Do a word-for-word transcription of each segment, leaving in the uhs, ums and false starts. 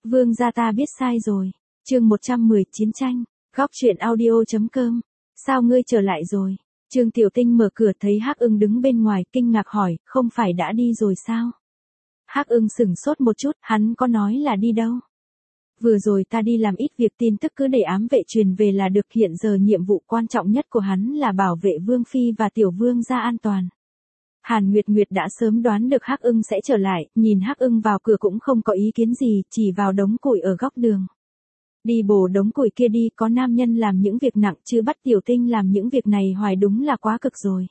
Vương gia ta biết sai rồi. Chương một trăm mười chiến tranh. Góc truyện audio.com. Sao ngươi trở lại rồi? Trương Tiểu Tinh mở cửa thấy Hắc Ưng đứng bên ngoài, kinh ngạc hỏi, không phải đã đi rồi sao? Hắc Ưng sửng sốt một chút, hắn có nói là đi đâu? Vừa rồi ta đi làm ít việc, tin tức cứ để ám vệ truyền về là được, hiện giờ nhiệm vụ quan trọng nhất của hắn là bảo vệ Vương Phi và Tiểu Vương gia an toàn. Hàn Nguyệt Nguyệt đã sớm đoán được Hắc Ưng sẽ trở lại, nhìn Hắc Ưng vào cửa cũng không có ý kiến gì, chỉ vào đống củi ở góc đường. Đi bổ đống củi kia đi, có nam nhân làm những việc nặng chứ bắt Tiểu Tinh làm những việc này hoài đúng là quá cực rồi.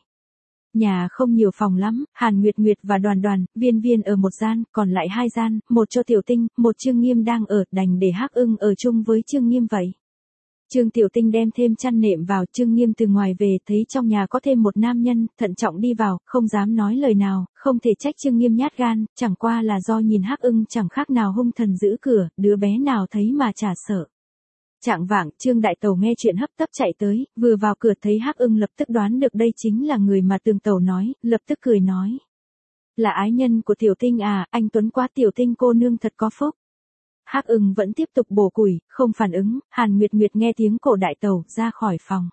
Nhà không nhiều phòng lắm, Hàn Nguyệt Nguyệt và Đoàn Đoàn, Viên Viên ở một gian, còn lại hai gian, một cho Tiểu Tinh, một Trương Nghiêm đang ở, đành để Hắc Ưng ở chung với Trương Nghiêm vậy. Trương Tiểu Tinh đem thêm chăn nệm vào, Trương Nghiêm từ ngoài về thấy trong nhà có thêm một nam nhân, thận trọng đi vào, không dám nói lời nào, không thể trách Trương Nghiêm nhát gan, chẳng qua là do nhìn Hắc Ưng chẳng khác nào hung thần giữ cửa, đứa bé nào thấy mà chả sợ. Trạng vạng, Trương Đại Tẩu nghe chuyện hấp tấp chạy tới, vừa vào cửa thấy Hắc Ưng lập tức đoán được đây chính là người mà Tường Tẩu nói, lập tức cười nói. Là ái nhân của Tiểu Tinh à, anh Tuấn quá, Tiểu Tinh cô nương thật có phúc. Hắc Ưng vẫn tiếp tục bổ củi, không phản ứng, Hàn Nguyệt Nguyệt nghe tiếng Cổ Đại Tẩu ra khỏi phòng.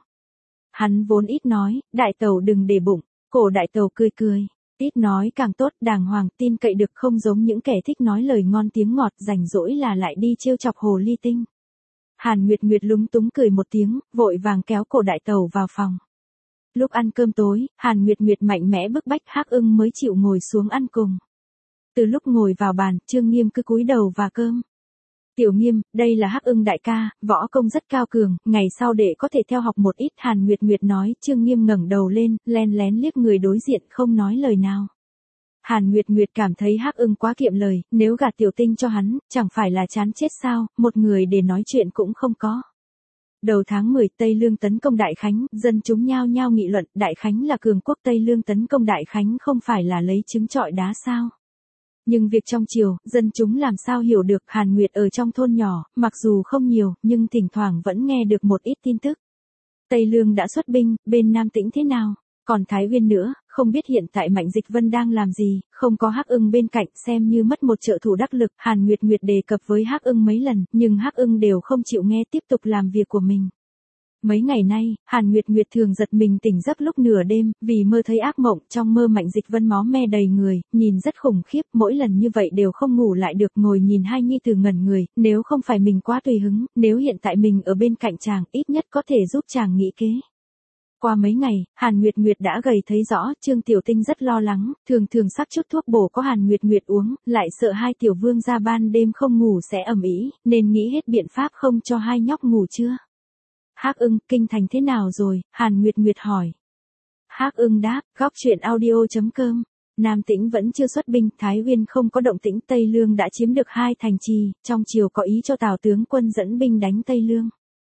Hắn vốn ít nói, Đại Tẩu đừng để bụng, Cổ Đại Tẩu cười cười, ít nói càng tốt, đàng hoàng, tin cậy được, không giống những kẻ thích nói lời ngon tiếng ngọt, rảnh rỗi là lại đi trêu chọc hồ ly tinh. Hàn Nguyệt Nguyệt lúng túng cười một tiếng, vội vàng kéo Cổ Đại Tẩu vào phòng. Lúc ăn cơm tối, Hàn Nguyệt Nguyệt mạnh mẽ bức bách Hắc Ưng mới chịu ngồi xuống ăn cùng. Từ lúc ngồi vào bàn, Trương Nghiêm cứ cúi đầu và cơm. Tiểu Nghiêm, đây là Hắc Ưng đại ca, võ công rất cao cường, ngày sau để có thể theo học một ít, Hàn Nguyệt Nguyệt nói. Trương Nghiêm ngẩng đầu lên, len lén liếc người đối diện, không nói lời nào. Hàn Nguyệt Nguyệt cảm thấy Hắc Ưng quá kiệm lời, nếu gạt Tiểu Tinh cho hắn, chẳng phải là chán chết sao, một người để nói chuyện cũng không có. Đầu tháng mười, Tây Lương tấn công Đại Khánh, dân chúng nhao nhao nghị luận, Đại Khánh là cường quốc, Tây Lương tấn công Đại Khánh không phải là lấy trứng trọi đá sao? Nhưng việc trong triều, dân chúng làm sao hiểu được. Hàn Nguyệt ở trong thôn nhỏ, mặc dù không nhiều, nhưng thỉnh thoảng vẫn nghe được một ít tin tức. Tây Lương đã xuất binh, bên Nam Tĩnh thế nào? Còn Thái Uyên nữa, không biết hiện tại Mạnh Dịch Vân đang làm gì, không có Hắc Ưng bên cạnh, xem như mất một trợ thủ đắc lực. Hàn Nguyệt Nguyệt đề cập với Hắc Ưng mấy lần, nhưng Hắc Ưng đều không chịu nghe, tiếp tục làm việc của mình. Mấy ngày nay, Hàn Nguyệt Nguyệt thường giật mình tỉnh giấc lúc nửa đêm, vì mơ thấy ác mộng, trong mơ Mạnh Dịch Vân máu me đầy người, nhìn rất khủng khiếp, mỗi lần như vậy đều không ngủ lại được, ngồi nhìn hai nhi tử ngẩn người, nếu không phải mình quá tùy hứng, nếu hiện tại mình ở bên cạnh chàng, ít nhất có thể giúp chàng nghĩ kế. Qua mấy ngày, Hàn Nguyệt Nguyệt đã gầy thấy rõ, Trương Tiểu Tinh rất lo lắng, thường thường sắc chút thuốc bổ có Hàn Nguyệt Nguyệt uống, lại sợ hai tiểu vương gia ban đêm không ngủ sẽ ầm ĩ, nên nghĩ hết biện pháp không cho hai nhóc ngủ chưa. Hắc Ưng, kinh thành thế nào rồi? Hàn Nguyệt Nguyệt hỏi. Hắc Ưng đáp, góc truyện audio.com. Nam Tĩnh vẫn chưa xuất binh, Thái Uyên không có động tĩnh, Tây Lương đã chiếm được hai thành trì, trong triều có ý cho Tào tướng quân dẫn binh đánh Tây Lương.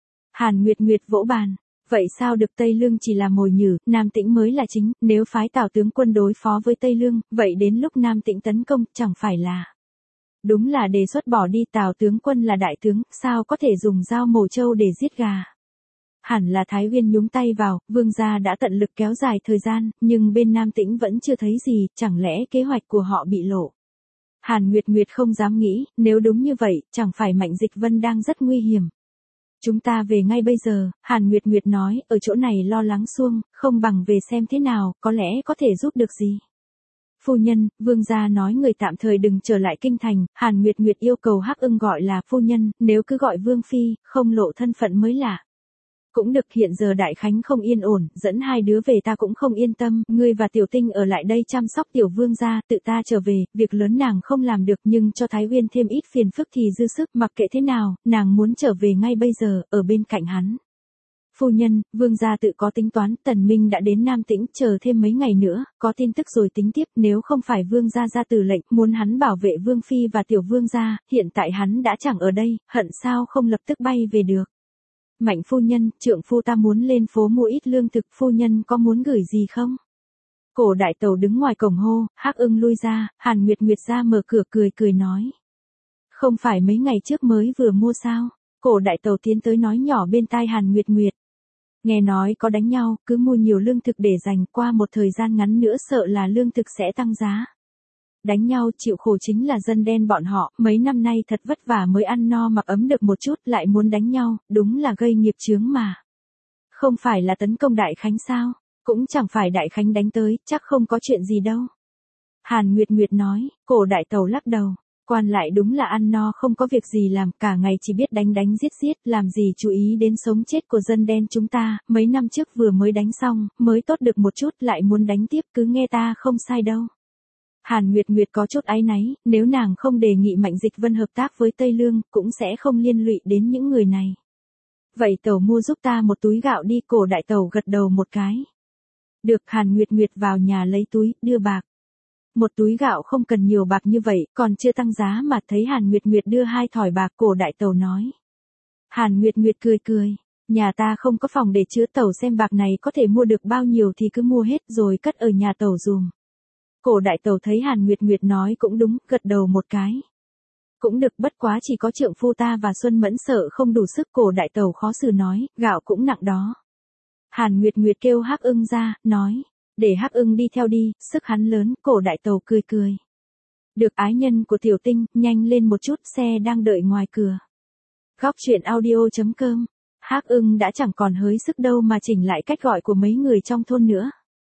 Hàn Nguyệt Nguyệt vỗ bàn. Vậy sao được, Tây Lương chỉ là mồi nhử, Nam Tĩnh mới là chính, nếu phái Tào tướng quân đối phó với Tây Lương, vậy đến lúc Nam Tĩnh tấn công, chẳng phải là... Đúng là đề xuất bỏ đi, Tào tướng quân là đại tướng, sao có thể dùng dao mổ trâu để giết gà. Hẳn là Thái Uyên nhúng tay vào, vương gia đã tận lực kéo dài thời gian, nhưng bên Nam Tĩnh vẫn chưa thấy gì, chẳng lẽ kế hoạch của họ bị lộ. Hàn Nguyệt Nguyệt không dám nghĩ, nếu đúng như vậy, chẳng phải Mạnh Dịch Vân đang rất nguy hiểm. Chúng ta về ngay bây giờ, Hàn Nguyệt Nguyệt nói, ở chỗ này lo lắng suông, không bằng về xem thế nào, có lẽ có thể giúp được gì. Phu nhân, vương gia nói người tạm thời đừng trở lại kinh thành, Hàn Nguyệt Nguyệt yêu cầu Hắc Ưng gọi là phu nhân, nếu cứ gọi vương phi, không lộ thân phận mới lạ. Cũng được, hiện giờ Đại Khánh không yên ổn, dẫn hai đứa về ta cũng không yên tâm, ngươi và Tiểu Tinh ở lại đây chăm sóc tiểu vương gia, tự ta trở về, việc lớn nàng không làm được nhưng cho Thái Uyên thêm ít phiền phức thì dư sức, mặc kệ thế nào, nàng muốn trở về ngay bây giờ, ở bên cạnh hắn. Phu nhân, vương gia tự có tính toán, Tần Minh đã đến Nam Tĩnh, chờ thêm mấy ngày nữa, có tin tức rồi tính tiếp, nếu không phải vương gia ra từ lệnh, muốn hắn bảo vệ vương phi và tiểu vương gia, hiện tại hắn đã chẳng ở đây, hận sao không lập tức bay về được. Mạnh phu nhân, trượng phu ta muốn lên phố mua ít lương thực, phu nhân có muốn gửi gì không? Cổ Đại Tẩu đứng ngoài cổng hô, Hắc Ưng lui ra, Hàn Nguyệt Nguyệt ra mở cửa cười cười nói. Không phải mấy ngày trước mới vừa mua sao? Cổ Đại Tẩu tiến tới nói nhỏ bên tai Hàn Nguyệt Nguyệt. Nghe nói có đánh nhau, cứ mua nhiều lương thực để dành, qua một thời gian ngắn nữa sợ là lương thực sẽ tăng giá. Đánh nhau chịu khổ chính là dân đen bọn họ, mấy năm nay thật vất vả mới ăn no mặc ấm được một chút lại muốn đánh nhau, đúng là gây nghiệp chướng mà. Không phải là tấn công Đại Khánh sao? Cũng chẳng phải Đại Khánh đánh tới, chắc không có chuyện gì đâu. Hàn Nguyệt Nguyệt nói, Cổ đại tẩu lắc đầu. Quan lại đúng là ăn no không có việc gì làm, cả ngày chỉ biết đánh đánh giết giết, làm gì chú ý đến sống chết của dân đen chúng ta, mấy năm trước vừa mới đánh xong, mới tốt được một chút lại muốn đánh tiếp, cứ nghe ta không sai đâu. Hàn Nguyệt Nguyệt có chút áy náy, nếu nàng không đề nghị Mạnh Dịch Vân hợp tác với Tây Lương, cũng sẽ không liên lụy đến những người này. Vậy tẩu mua giúp ta một túi gạo đi, Cổ đại tẩu gật đầu một cái. Được. Hàn Nguyệt Nguyệt vào nhà lấy túi, đưa bạc. Một túi gạo không cần nhiều bạc như vậy, còn chưa tăng giá mà thấy Hàn Nguyệt Nguyệt đưa hai thỏi bạc, Cổ đại tẩu nói. Hàn Nguyệt Nguyệt cười cười, nhà ta không có phòng để chứa, tẩu xem bạc này có thể mua được bao nhiêu thì cứ mua hết rồi cất ở nhà tẩu dùm. Cổ đại tẩu thấy Hàn Nguyệt Nguyệt nói cũng đúng, gật đầu một cái. Cũng được, bất quá chỉ có trượng phu ta và Xuân Mẫn sợ không đủ sức, Cổ đại tẩu khó xử nói, gạo cũng nặng đó. Hàn Nguyệt Nguyệt kêu Hắc Ưng ra, nói, để Hắc Ưng đi theo đi, sức hắn lớn. Cổ đại tẩu cười cười. Được. Ái nhân của Tiểu Tinh, nhanh lên một chút, xe đang đợi ngoài cửa. Góc truyện audio chấm com. Hắc Ưng đã chẳng còn hới sức đâu mà chỉnh lại cách gọi của mấy người trong thôn nữa.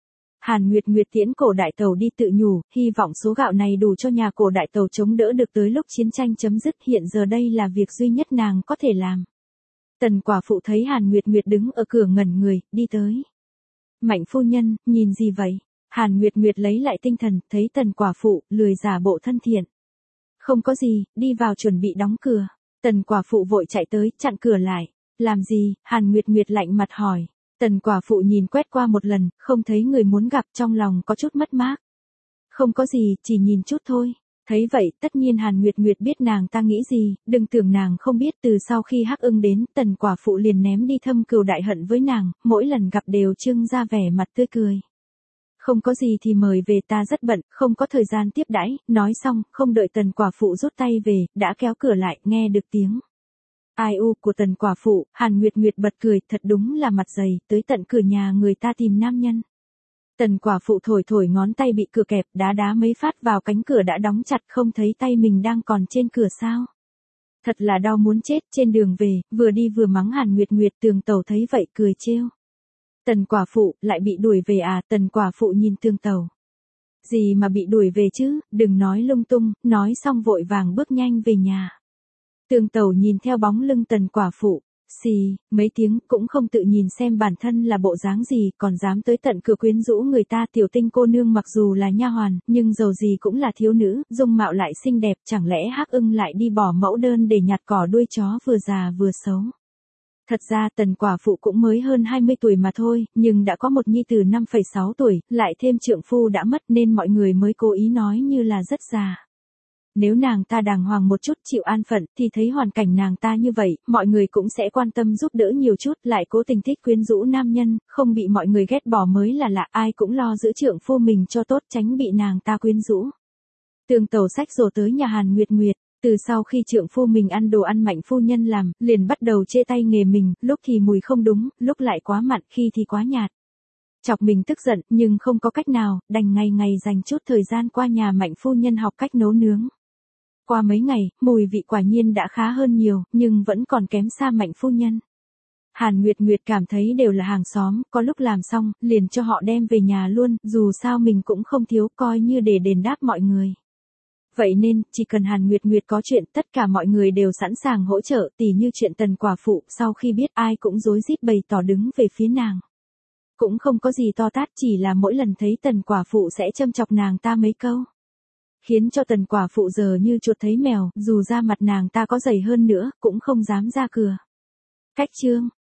Hàn Nguyệt Nguyệt tiễn Cổ đại tẩu đi, tự nhủ, hy vọng số gạo này đủ cho nhà Cổ đại tẩu chống đỡ được tới lúc chiến tranh chấm dứt, hiện giờ đây là việc duy nhất nàng có thể làm. Tần quả phụ thấy Hàn Nguyệt Nguyệt đứng ở cửa ngẩn người, đi tới. Mạnh phu nhân, nhìn gì vậy? Hàn Nguyệt Nguyệt lấy lại tinh thần, thấy Tần quả phụ, lười giả bộ thân thiện. Không có gì, đi vào chuẩn bị đóng cửa. Tần quả phụ vội chạy tới, chặn cửa lại. Làm gì? Hàn Nguyệt Nguyệt lạnh mặt hỏi. Tần quả phụ nhìn quét qua một lần, không thấy người muốn gặp, trong lòng có chút mất mát. Không có gì, chỉ nhìn chút thôi. Thấy vậy, tất nhiên Hàn Nguyệt Nguyệt biết nàng ta nghĩ gì, đừng tưởng nàng không biết, từ sau khi Hắc Ưng đến, Tần quả phụ liền ném đi thâm cừu đại hận với nàng, mỗi lần gặp đều trưng ra vẻ mặt tươi cười. Không có gì thì mời về, ta rất bận, không có thời gian tiếp đãi. Nói xong, không đợi Tần quả phụ rút tay về, đã kéo cửa lại, nghe được tiếng ai u của Tần quả phụ, Hàn Nguyệt Nguyệt bật cười, thật đúng là mặt dày, tới tận cửa nhà người ta tìm nam nhân. Tần quả phụ thổi thổi ngón tay bị cửa kẹp, đá đá mấy phát vào cánh cửa đã đóng chặt, không thấy tay mình đang còn trên cửa sao. Thật là đau muốn chết. Trên đường về, vừa đi vừa mắng Hàn Nguyệt Nguyệt, Tường Tẩu thấy vậy cười trêu. Tần quả phụ, lại bị đuổi về à? Tần quả phụ nhìn Tường Tẩu. Gì mà bị đuổi về chứ, đừng nói lung tung. Nói xong vội vàng bước nhanh về nhà. Tường Tẩu nhìn theo bóng lưng Tần quả phụ, xì, mấy tiếng, cũng không tự nhìn xem bản thân là bộ dáng gì, còn dám tới tận cửa quyến rũ người ta. Tiểu Tinh cô nương mặc dù là nha hoàn, nhưng dầu gì cũng là thiếu nữ, dung mạo lại xinh đẹp, chẳng lẽ Hắc Ưng lại đi bỏ mẫu đơn để nhặt cỏ đuôi chó, vừa già vừa xấu. Thật ra Tần quả phụ cũng mới hơn hai mươi tuổi mà thôi, nhưng đã có một nhi tử năm phẩy sáu tuổi, lại thêm trượng phu đã mất nên mọi người mới cố ý nói như là rất già. Nếu nàng ta đàng hoàng một chút, chịu an phận, thì thấy hoàn cảnh nàng ta như vậy, mọi người cũng sẽ quan tâm giúp đỡ nhiều chút, lại cố tình thích quyến rũ nam nhân, không bị mọi người ghét bỏ mới là lạ, ai cũng lo giữ trượng phu mình cho tốt, tránh bị nàng ta quyến rũ. Tường Tẩu xách rổ tới nhà Hàn Nguyệt Nguyệt, từ sau khi trượng phu mình ăn đồ ăn Mạnh phu nhân làm, liền bắt đầu chê tay nghề mình, lúc thì mùi không đúng, lúc lại quá mặn, khi thì quá nhạt. Chọc mình tức giận, nhưng không có cách nào, đành ngày ngày dành chút thời gian qua nhà Mạnh phu nhân học cách nấu nướng. Qua mấy ngày, mùi vị quả nhiên đã khá hơn nhiều, nhưng vẫn còn kém xa Mạnh phu nhân. Hàn Nguyệt Nguyệt cảm thấy đều là hàng xóm, có lúc làm xong, liền cho họ đem về nhà luôn, dù sao mình cũng không thiếu, coi như để đền đáp mọi người. Vậy nên, chỉ cần Hàn Nguyệt Nguyệt có chuyện, tất cả mọi người đều sẵn sàng hỗ trợ, tỉ như chuyện Tần quả phụ, sau khi biết ai cũng rối rít bày tỏ đứng về phía nàng. Cũng không có gì to tát, chỉ là mỗi lần thấy Tần quả phụ sẽ châm chọc nàng ta mấy câu. Khiến cho Tần quả phụ giờ như chuột thấy mèo, dù da mặt nàng ta có dày hơn nữa, cũng không dám ra cửa. Cách chương.